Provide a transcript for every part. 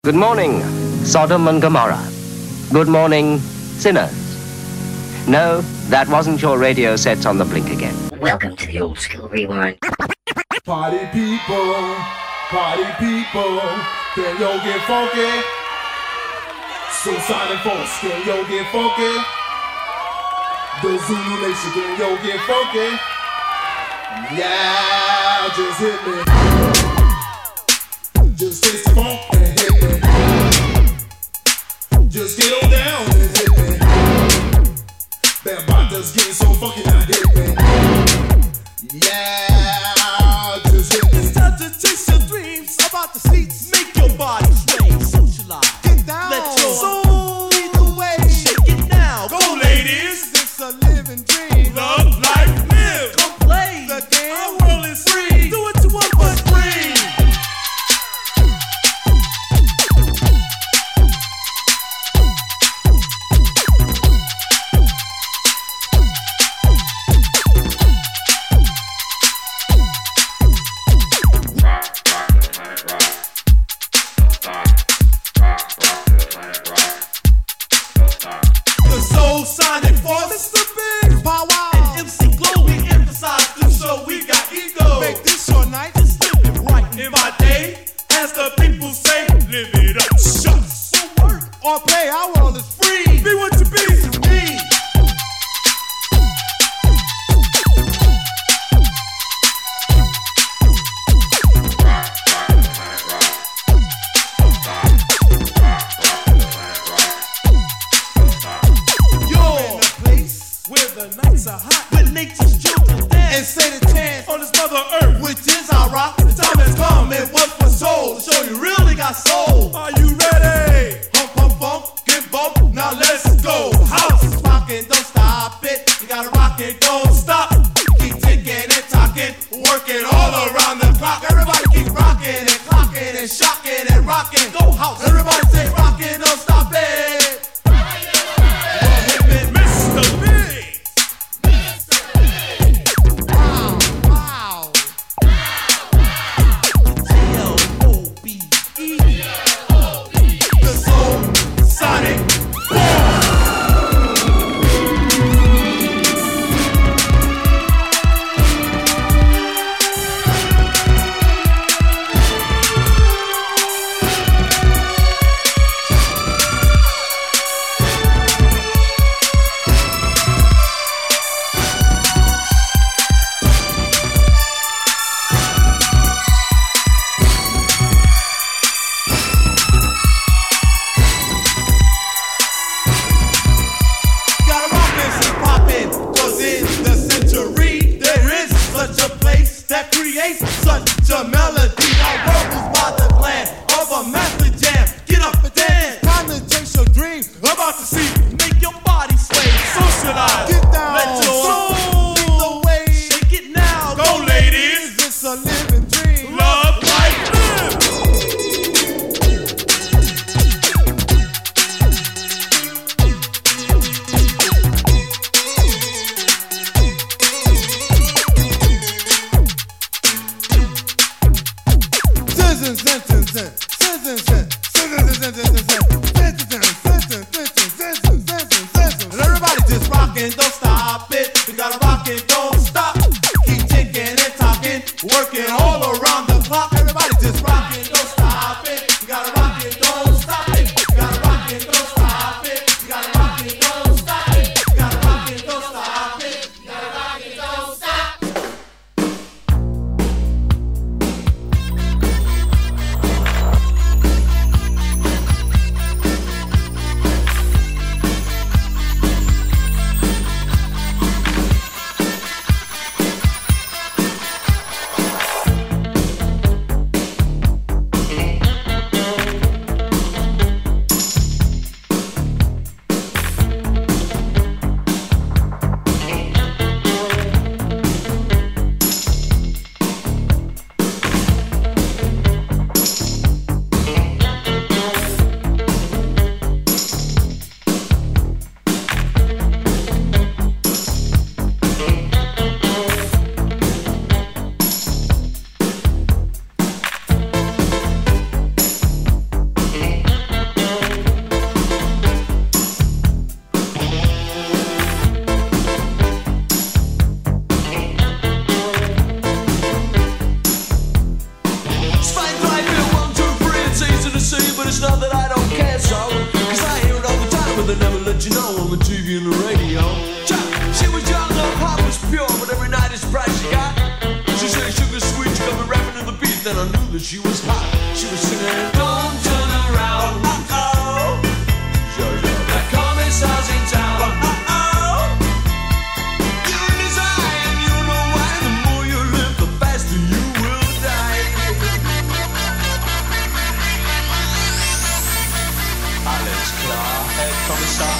Good morning, Sodom and Gomorrah. Good morning, sinners. No, that wasn't your radio sets on the blink again. Welcome to the Old School Rewind. Party people, can yo get funky? Suicide and folks, can yo get funky? The Zulu Nation, can yo get funky? Yeah, just hit me. Just taste the funk and hit me. Just get on down and hit me. That body's getting so funky now, hit me. Yeah, just hit me. It's time to chase your dreams about the seats. Make your body sway, socialize. Get down. Let your soul lead the way. Shake it now. Go, ladies. It's a living dream. Love, life, live. Come play the game. Our world is free. Do what you want, but free. Or play, our world is free. Be what you be to me. You're in a place where the nights are hot, where nature's children dance and say the chant on this mother earth, which is our rock. The time has come and what for soul to show you really got soul. Are you ready? Now let's go. House is rockin', don't stop it. You gotta rock it, don't stop. Keep ticking and talking, working all around the clock. Everybody keep rocking and clocking and shocking and rocking. Go house. Everybody say rockin', don't stop it. Hit me, Mr. Big. Wow, wow. G-L-O-B-E. The Soul Sonic. Such a melody, our world is by the plan of a master jam. Get up and dance, time to chase your dream. About to see, make your body sway, socialize. Get down, let your soul lead the way. Shake it now, go ladies. It's a living dream. Love, life, live. Everybody just rockin', don't stop it. We gotta rock it, don't stop. Keep ticking and talking, working all around the clock. Everybody just rockin', don't stop it. You gotta rock it, don't stop it. You gotta rock it, don't stop it. You gotta rock it, don't stop it. You gotta rock it, don't stop it. You gotta rock it, don't stop. TV and the radio. She was young, her heart was pure, but every night it's price she got. She said sugar sweet, she got me rapping to the beat, then I knew that she was hot. She was singing, don't turn around, uh-oh. The commissar's in town, uh-oh. You're in his eye and you know why. The more you live, the faster you will die. Alles klar, Herr Kommissar.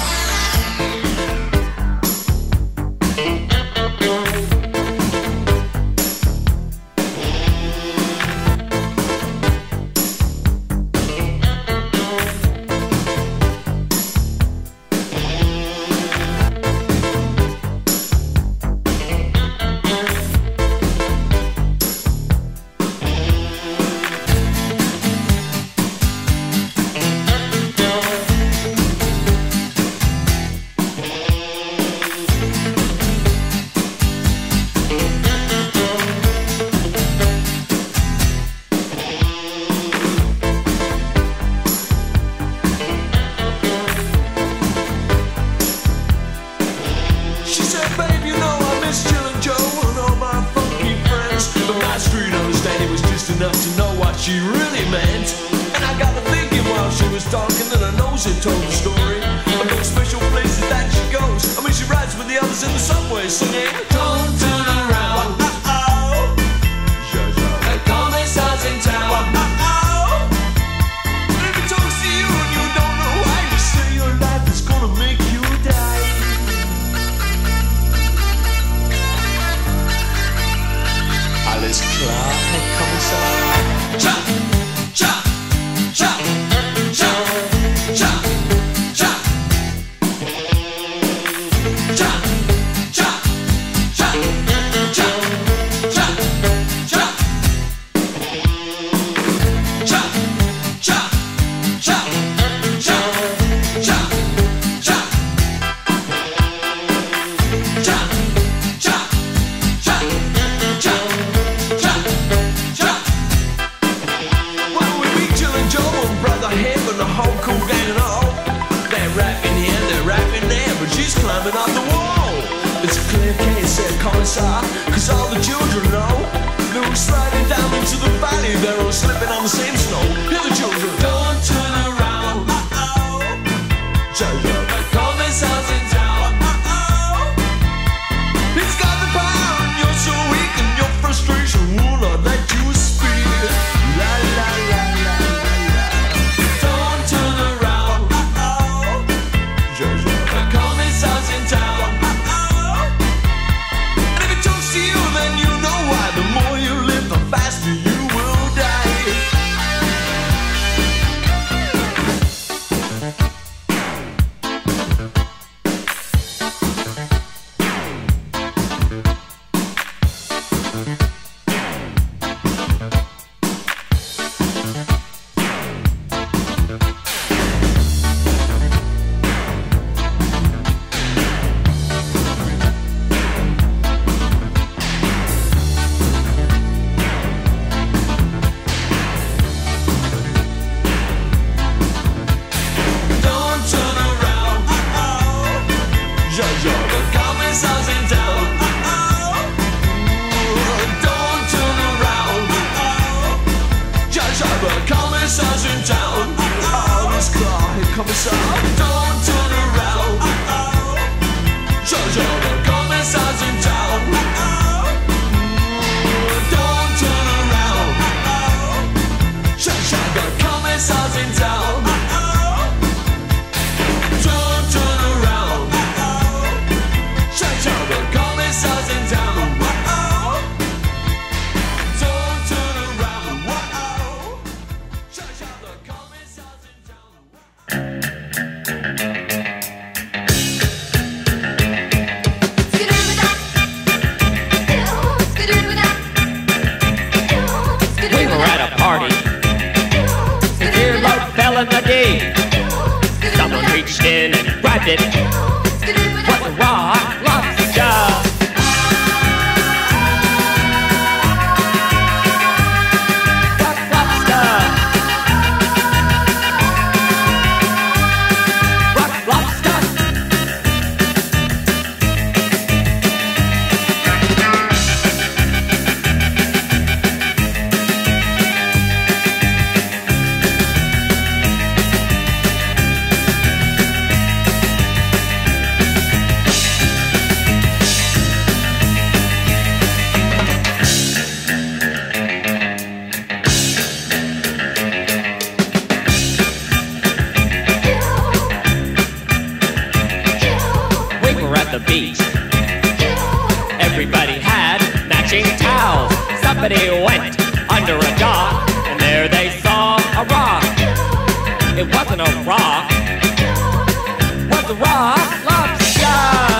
It wasn't a rock. Was a rock lobster.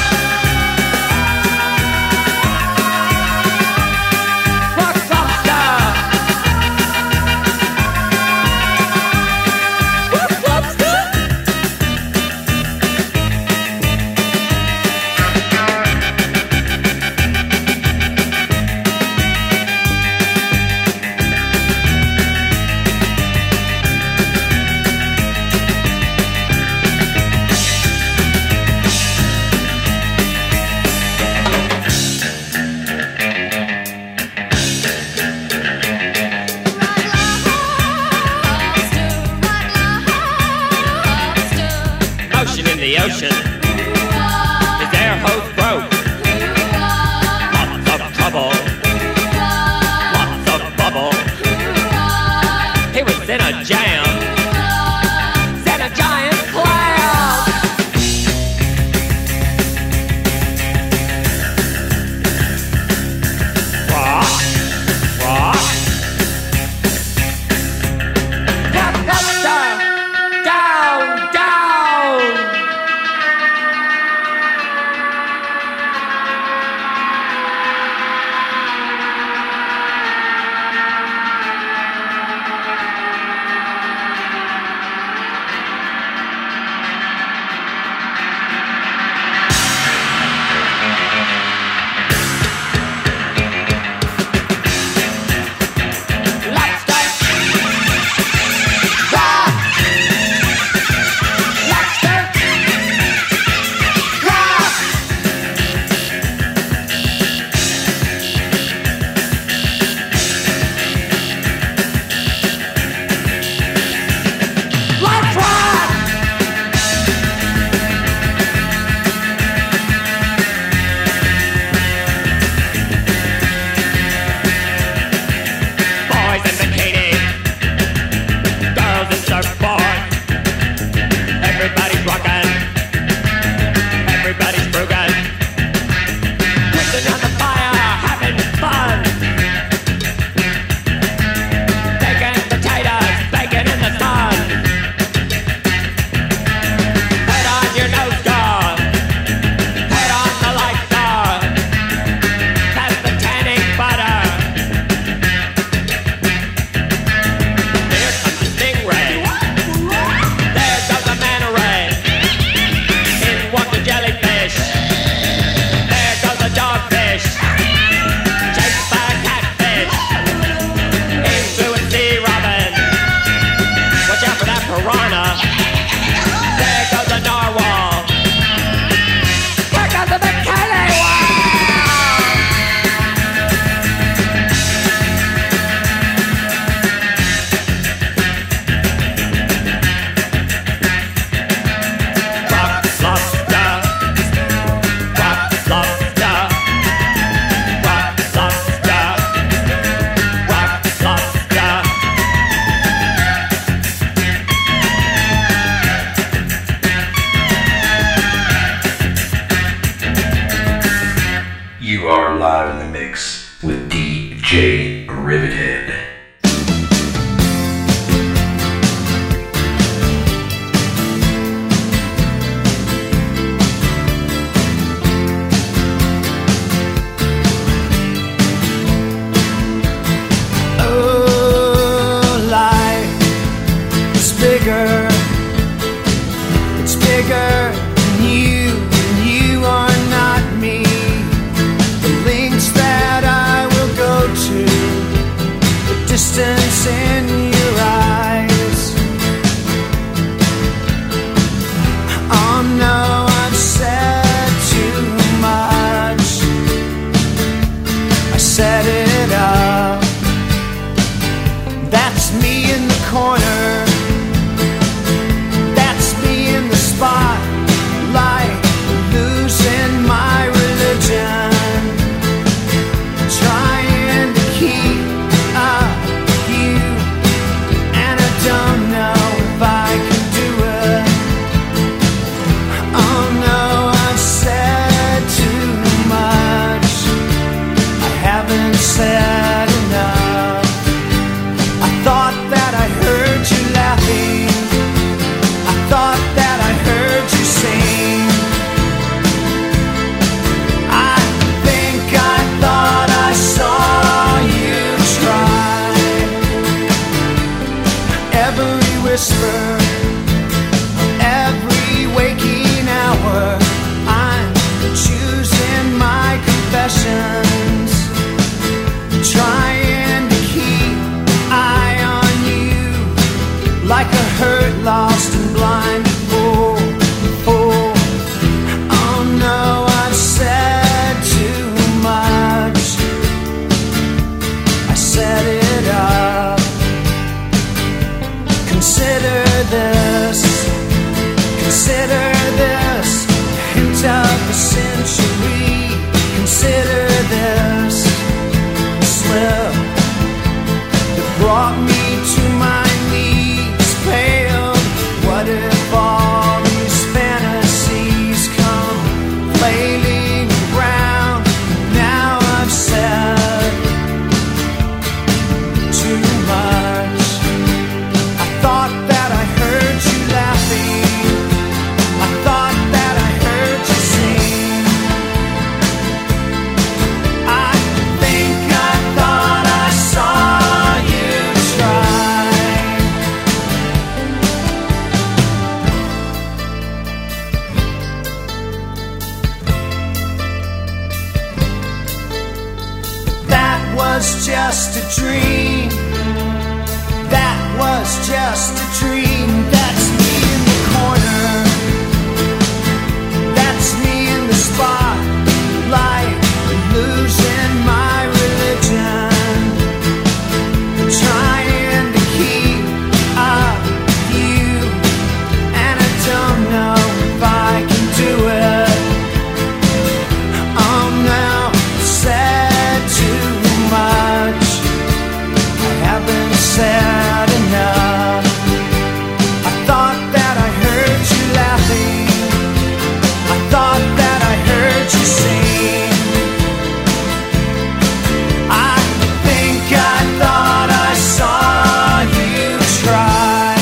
The ocean, his air hose broke. Lots of trouble, lots of bubble. He was in a jam, set a giant clam. Rock, rock. Down, down, down. Trying to keep up with you. whisper every waking hour. I'm choosing my confessions, trying to keep eye on you like a hurt, lost and blind. Oh, oh, oh no, I've said too much. I set it up. Consider this, hint of the century. Consider this slip that brought me to my knees, paled. What if all these fantasies come flailing around? Now I've said too much. I thought that I heard you laughing. I thought that I heard you sing. I think I thought I saw you try. That was just a dream. That was just a dream. That's me in the corner. That's me in the spotlight, losing my religion, trying to keep up with you, and I don't know if I can do it. I'm now said too much. I haven't said enough. I thought that I heard you laughing. I thought that I heard you sing. I think I thought I saw you try.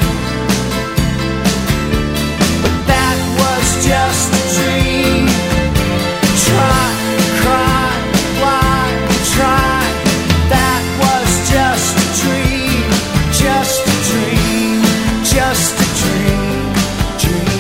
But that was just a dream. Try, cry, why try? That was just a dream, just a dream, just a dream, dream.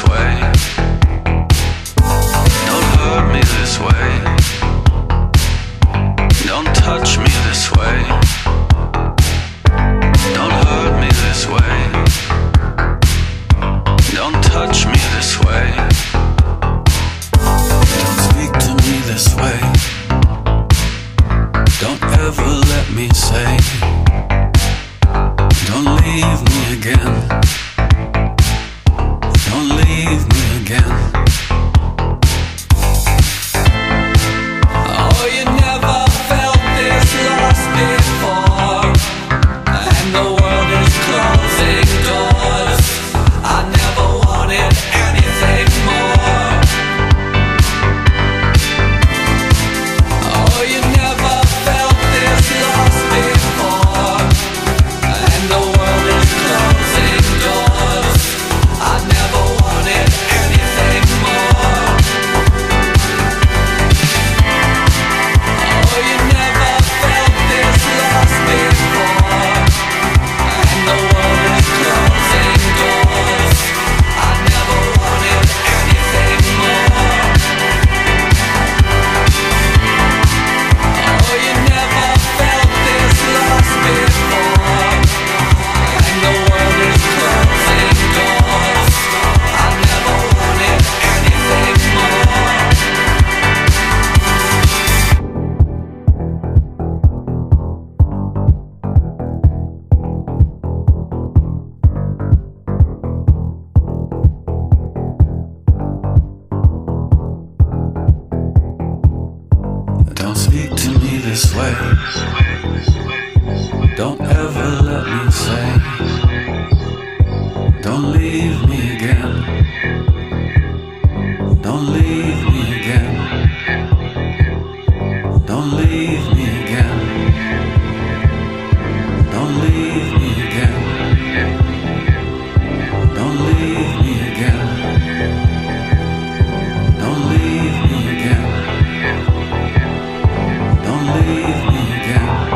way. Don't hurt me this way. Don't touch me this way. Don't hurt me this way. Don't touch me this way. Don't speak to me this way. Don't ever let me say, don't leave me again. Don't leave me again. Oh, you never felt this lost before, and the world is closing doors. I never wanted anything more. Oh, you never felt this lost before, and the world is closing doors. I never wanted anything more. Oh, you never felt this lost before, and the world is closing doors. I never wanted anything more. Oh, you never felt this lost before, and the world is closing doors. I never wanted anything more. Don't speak to me this way. Don't ever let me say, don't leave me again. Don't leave me again. Don't leave me again. Don't leave me again. Don't leave me again. Don't leave me again. Don't leave me again.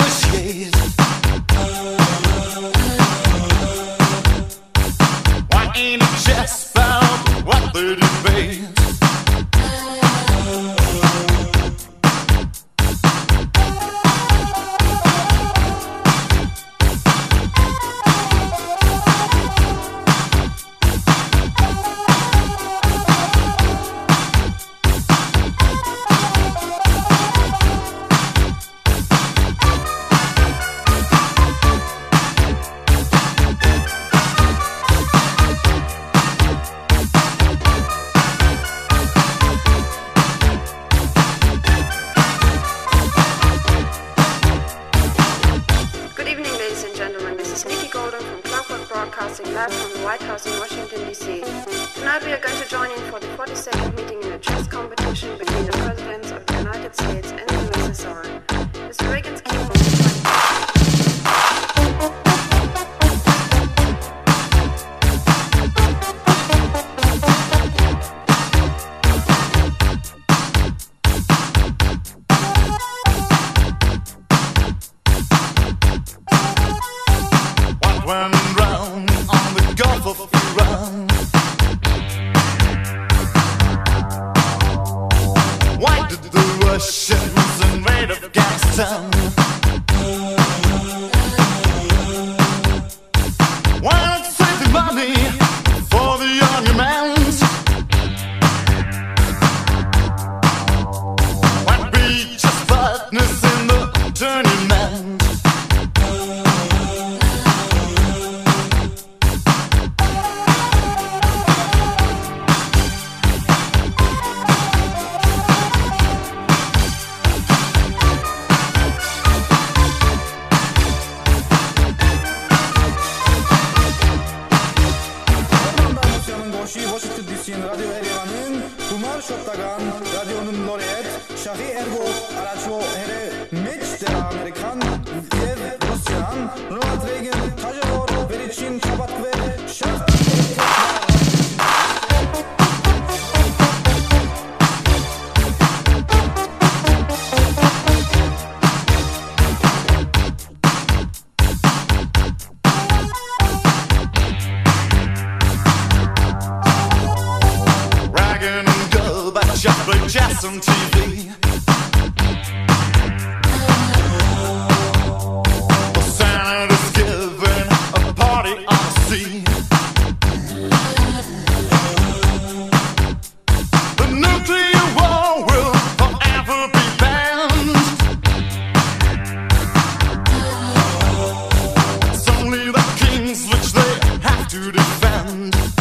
negotiate? Why ain't it just about what they debate? Live from the White House in Washington, D.C. Tonight we are going to join in for the 42nd meeting in a chess competition between the presidents of the United States and the USSR. Mr. Reagan's keyboard Why did the Russians invade Afghanistan? Why not save the money for the armaments? Why not be just partners in the tournament? Washington DC인 라디오 에리아는 구말 쇼다간 라디오는 노래et 샤히 에르고 아라치오 헤레 미치 데라 아메리칸 예브 러시안 로나드 레이건 타조로 베리친 카바트베 샤 Play jazz on TV. The senator's giving a party on the sea. The nuclear war will forever be banned. It's only the kings which they have to defend.